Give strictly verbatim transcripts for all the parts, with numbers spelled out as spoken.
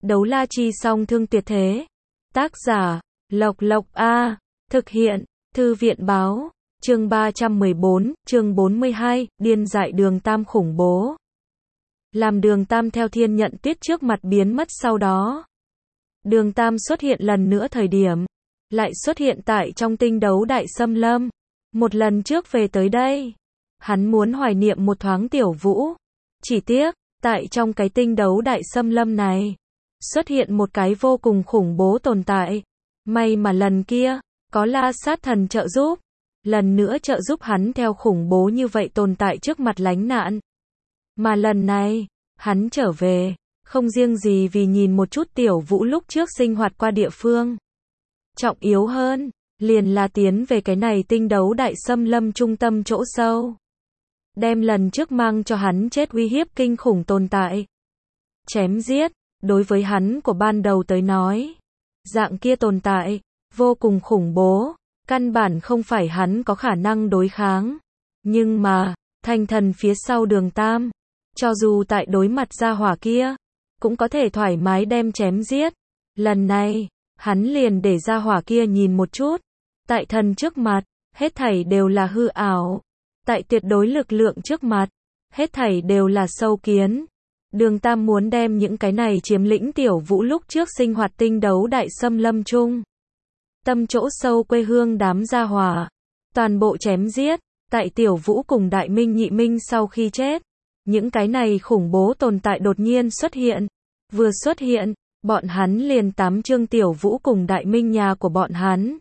Đấu la chi song thương tuyệt thế. Tác giả, Lộc Lộc A. Thực hiện, Thư viện báo. Chương ba trăm mười bốn, chương bốn mươi hai, điên dại Đường Tam khủng bố. Làm Đường Tam theo thiên nhận tuyết trước mặt biến mất sau đó. Đường Tam xuất hiện lần nữa thời điểm. Lại xuất hiện tại trong tinh đấu đại xâm lâm. Một lần trước về tới đây. Hắn muốn hoài niệm một thoáng Tiểu Vũ. Chỉ tiếc, tại trong cái tinh đấu đại xâm lâm này. Xuất hiện một cái vô cùng khủng bố tồn tại. May mà lần kia, có La Sát Thần trợ giúp. Lần nữa trợ giúp hắn theo khủng bố như vậy tồn tại trước mặt lánh nạn. Mà lần này, hắn trở về, không riêng gì vì nhìn một chút Tiểu Vũ lúc trước sinh hoạt qua địa phương. Trọng yếu hơn, liền là tiến về cái này tinh đấu đại xâm lâm trung tâm chỗ sâu. Đem lần trước mang cho hắn chết uy hiếp kinh khủng tồn tại. Chém giết, đối với hắn của ban đầu tới nói. Dạng kia tồn tại, vô cùng khủng bố. Căn bản không phải hắn có khả năng đối kháng. Nhưng mà, thành thần phía sau Đường Tam, cho dù tại đối mặt gia hỏa kia, cũng có thể thoải mái đem chém giết. Lần này, hắn liền để gia hỏa kia nhìn một chút. Tại thần trước mặt, hết thảy đều là hư ảo. Tại tuyệt đối lực lượng trước mặt, hết thảy đều là sâu kiến. Đường Tam muốn đem những cái này chiếm lĩnh Tiểu Vũ lúc trước sinh hoạt tinh đấu đại xâm lâm chung. Tâm chỗ sâu quê hương đám gia hỏa. Toàn bộ chém giết, tại Tiểu Vũ cùng Đại Minh Nhị Minh sau khi chết. Những cái này khủng bố tồn tại đột nhiên xuất hiện. Vừa xuất hiện, bọn hắn liền tám chương Tiểu Vũ cùng Đại Minh nhà của bọn hắn.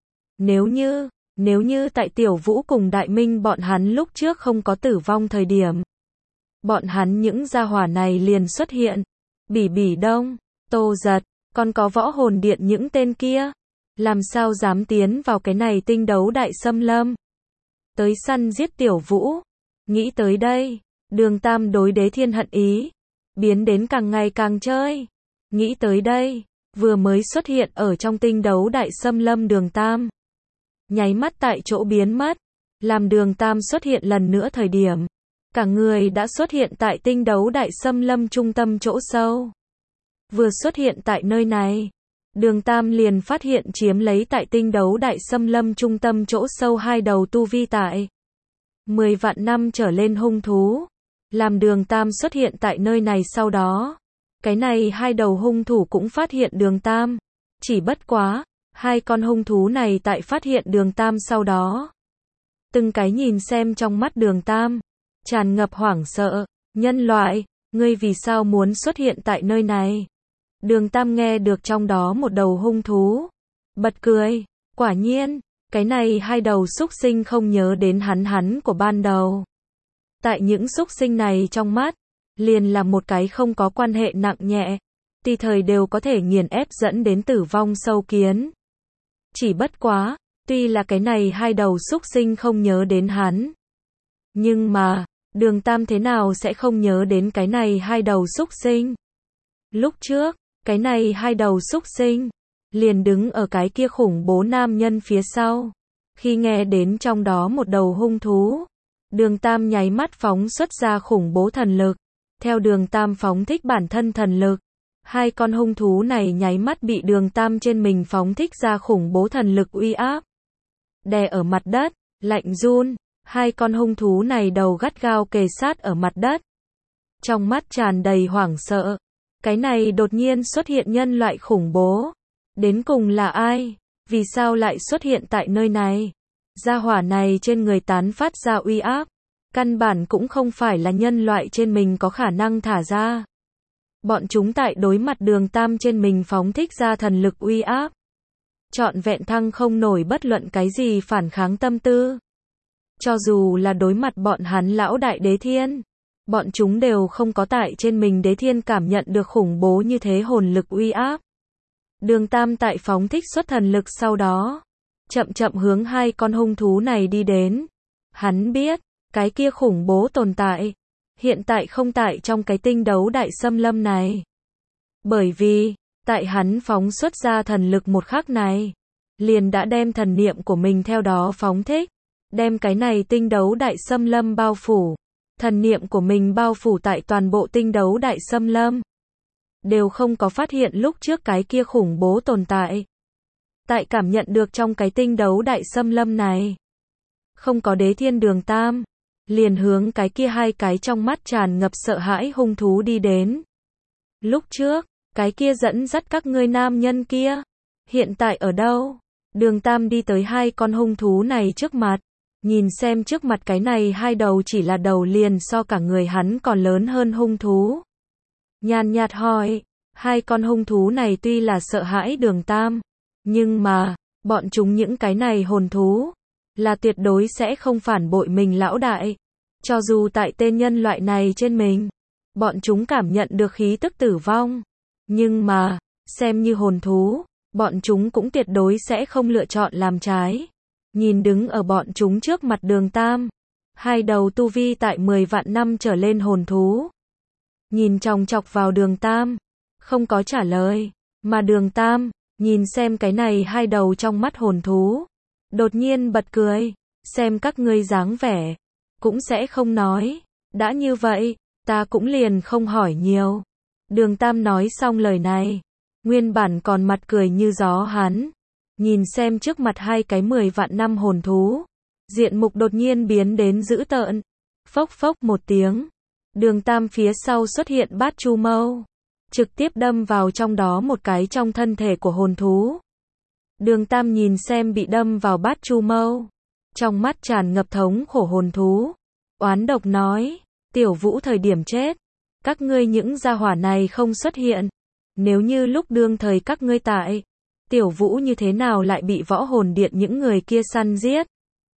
Nếu như, nếu như tại Tiểu Vũ cùng Đại Minh bọn hắn lúc trước không có tử vong thời điểm. Bọn hắn những gia hỏa này liền xuất hiện. Bỉ Bỉ Đông, Tô Giật, còn có Võ Hồn Điện những tên kia. Làm sao dám tiến vào cái này tinh đấu đại xâm lâm. Tới săn giết Tiểu Vũ. Nghĩ tới đây, Đường Tam đối Đế Thiên hận ý. Biến đến càng ngày càng chơi. Nghĩ tới đây, vừa mới xuất hiện ở trong tinh đấu đại xâm lâm Đường Tam. Nháy mắt tại chỗ biến mất. Làm Đường Tam xuất hiện lần nữa thời điểm. Cả người đã xuất hiện tại tinh đấu đại xâm lâm trung tâm chỗ sâu. Vừa xuất hiện tại nơi này. Đường Tam liền phát hiện chiếm lấy tại tinh đấu đại xâm lâm trung tâm chỗ sâu hai đầu tu vi tại. Mười vạn năm trở lên hung thú. Làm Đường Tam xuất hiện tại nơi này sau đó. Cái này hai đầu hung thủ cũng phát hiện Đường Tam. Chỉ bất quá, hai con hung thú này tại phát hiện Đường Tam sau đó. Từng cái nhìn xem trong mắt Đường Tam. Tràn ngập hoảng sợ. Nhân loại, ngươi vì sao muốn xuất hiện tại nơi này? Đường Tam nghe được trong đó một đầu hung thú. Bật cười. Quả nhiên, cái này hai đầu súc sinh không nhớ đến hắn hắn của ban đầu. Tại những súc sinh này trong mắt, liền là một cái không có quan hệ nặng nhẹ. Tùy thời đều có thể nghiền ép dẫn đến tử vong sâu kiến. Chỉ bất quá, tuy là cái này hai đầu súc sinh không nhớ đến hắn. Nhưng mà, Đường Tam thế nào sẽ không nhớ đến cái này hai đầu súc sinh? Lúc trước, cái này hai đầu súc sinh, liền đứng ở cái kia khủng bố nam nhân phía sau. Khi nghe đến trong đó một đầu hung thú, Đường Tam nháy mắt phóng xuất ra khủng bố thần lực. Theo Đường Tam phóng thích bản thân thần lực, hai con hung thú này nháy mắt bị Đường Tam trên mình phóng thích ra khủng bố thần lực uy áp. Đè ở mặt đất, lạnh run, hai con hung thú này đầu gắt gao kề sát ở mặt đất. Trong mắt tràn đầy hoảng sợ. Cái này đột nhiên xuất hiện nhân loại khủng bố. Đến cùng là ai? Vì sao lại xuất hiện tại nơi này? Gia hỏa này trên người tán phát ra uy áp. Căn bản cũng không phải là nhân loại trên mình có khả năng thả ra. Bọn chúng tại đối mặt Đường Tam trên mình phóng thích ra thần lực uy áp. Trọn vẹn thăng không nổi bất luận cái gì phản kháng tâm tư. Cho dù là đối mặt bọn hắn lão đại Đế Thiên. Bọn chúng đều không có tại trên mình Đế Thiên cảm nhận được khủng bố như thế hồn lực uy áp. Đường Tam tại phóng thích xuất thần lực sau đó. Chậm chậm hướng hai con hung thú này đi đến. Hắn biết, cái kia khủng bố tồn tại. Hiện tại không tại trong cái tinh đấu đại xâm lâm này. Bởi vì, tại hắn phóng xuất ra thần lực một khắc này. Liền đã đem thần niệm của mình theo đó phóng thích. Đem cái này tinh đấu đại xâm lâm bao phủ. Thần niệm của mình bao phủ tại toàn bộ tinh đấu đại xâm lâm. đều không có phát hiện lúc trước cái kia khủng bố tồn tại. Tại cảm nhận được trong cái tinh đấu đại xâm lâm này, không có đế thiên đường tam, liền hướng cái kia hai cái trong mắt tràn ngập sợ hãi hung thú đi đến. Lúc trước, cái kia dẫn dắt các ngươi nam nhân kia, hiện tại ở đâu? Đường tam đi tới hai con hung thú này trước mặt, nhìn xem trước mặt cái này hai đầu chỉ là đầu liền so cả người hắn còn lớn hơn hung thú. Nhàn nhạt hỏi, hai con hung thú này tuy là sợ hãi đường tam, nhưng mà, bọn chúng những cái này hồn thú, là tuyệt đối sẽ không phản bội mình lão đại. Cho dù tại tên nhân loại này trên mình, bọn chúng cảm nhận được khí tức tử vong. Nhưng mà, xem như hồn thú, bọn chúng cũng tuyệt đối sẽ không lựa chọn làm trái. Nhìn đứng ở bọn chúng trước mặt đường tam, hai đầu tu vi tại mười vạn năm trở lên hồn thú. Nhìn chòng chọc vào đường tam, không có trả lời, mà đường tam, nhìn xem cái này hai đầu trong mắt hồn thú. Đột nhiên bật cười, xem các ngươi dáng vẻ, cũng sẽ không nói. Đã như vậy, ta cũng liền không hỏi nhiều. Đường tam nói xong lời này, nguyên bản còn mặt cười như gió hắn. Nhìn xem trước mặt hai cái mười vạn năm hồn thú, diện mục đột nhiên biến đến dữ tợn. Phốc phốc một tiếng, đường tam phía sau xuất hiện bát chu mâu, trực tiếp đâm vào trong đó một cái trong thân thể của hồn thú. Đường tam nhìn xem bị đâm vào bát chu mâu, trong mắt tràn ngập thống khổ hồn thú, oán độc nói, tiểu vũ thời điểm chết, các ngươi những gia hỏa này không xuất hiện, nếu như lúc đương thời các ngươi tại, tiểu vũ như thế nào lại bị võ hồn điện những người kia săn giết.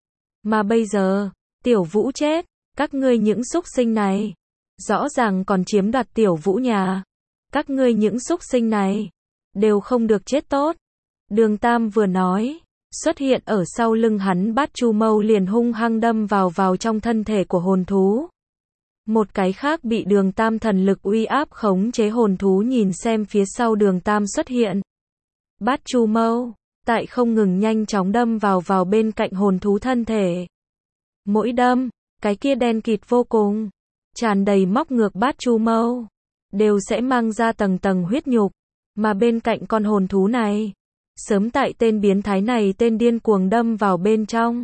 Mà bây giờ, tiểu vũ chết, các ngươi những súc sinh này, rõ ràng còn chiếm đoạt tiểu vũ nhà. Các ngươi những súc sinh này, đều không được chết tốt. Đường tam vừa nói, xuất hiện ở sau lưng hắn bát chu mâu liền hung hăng đâm vào vào trong thân thể của hồn thú. Một cái khác bị đường tam thần lực uy áp khống chế hồn thú nhìn xem phía sau đường tam xuất hiện. Bát chu mâu, tại không ngừng nhanh chóng đâm vào vào bên cạnh hồn thú thân thể. Mỗi đâm, cái kia đen kịt vô cùng, tràn đầy móc ngược bát chu mâu, đều sẽ mang ra tầng tầng huyết nhục, mà bên cạnh con hồn thú này, sớm tại tên biến thái này tên điên cuồng đâm vào bên trong.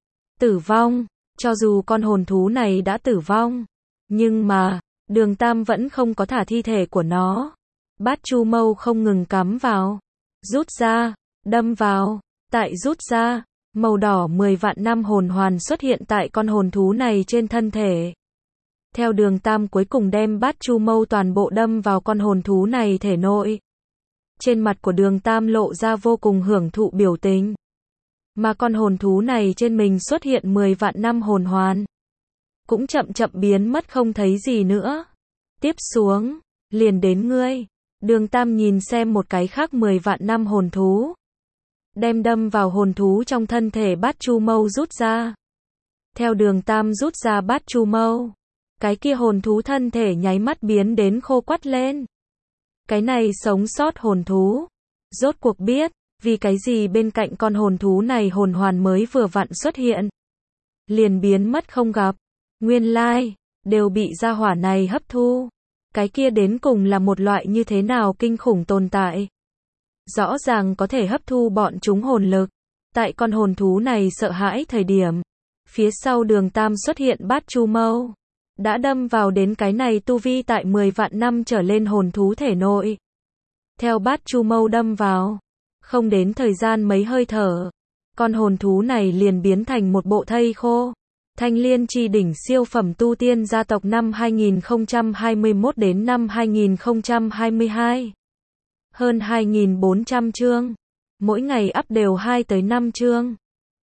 Tử vong, cho dù con hồn thú này đã tử vong, nhưng mà, đường tam vẫn không có thả thi thể của nó. Bát chu mâu không ngừng cắm vào, rút ra, đâm vào, tại rút ra, màu đỏ mười vạn năm hồn hoàn xuất hiện tại con hồn thú này trên thân thể. Theo đường tam cuối cùng đem bát chu mâu toàn bộ đâm vào con hồn thú này thể nội. Trên mặt của đường tam lộ ra vô cùng hưởng thụ biểu tình. Mà con hồn thú này trên mình xuất hiện mười vạn năm hồn hoàn, cũng chậm chậm biến mất không thấy gì nữa. Tiếp xuống, liền đến ngươi. Đường tam nhìn xem một cái khác mười vạn năm hồn thú, đem đâm vào hồn thú trong thân thể bát chu mâu rút ra. Theo đường tam rút ra bát chu mâu, cái kia hồn thú thân thể nháy mắt biến đến khô quắt lên. Cái này sống sót hồn thú, rốt cuộc biết, vì cái gì bên cạnh con hồn thú này hồn hoàn mới vừa vặn xuất hiện, liền biến mất không gặp. Nguyên lai, đều bị gia hỏa này hấp thu. Cái kia đến cùng là một loại như thế nào kinh khủng tồn tại. Rõ ràng có thể hấp thu bọn chúng hồn lực. Tại con hồn thú này sợ hãi thời điểm, phía sau đường tam xuất hiện bát chu mâu, đã đâm vào đến cái này tu vi tại mười vạn năm trở lên hồn thú thể nội. Theo bát chu mâu đâm vào, không đến thời gian mấy hơi thở, con hồn thú này liền biến thành một bộ thây khô. Thanh Liên Chi Đỉnh siêu phẩm tu tiên gia tộc năm hai nghìn không trăm hai mươi mốt đến năm hai nghìn không trăm hai mươi hai. Hơn hai nghìn bốn trăm chương. Mỗi ngày up đều hai tới năm chương.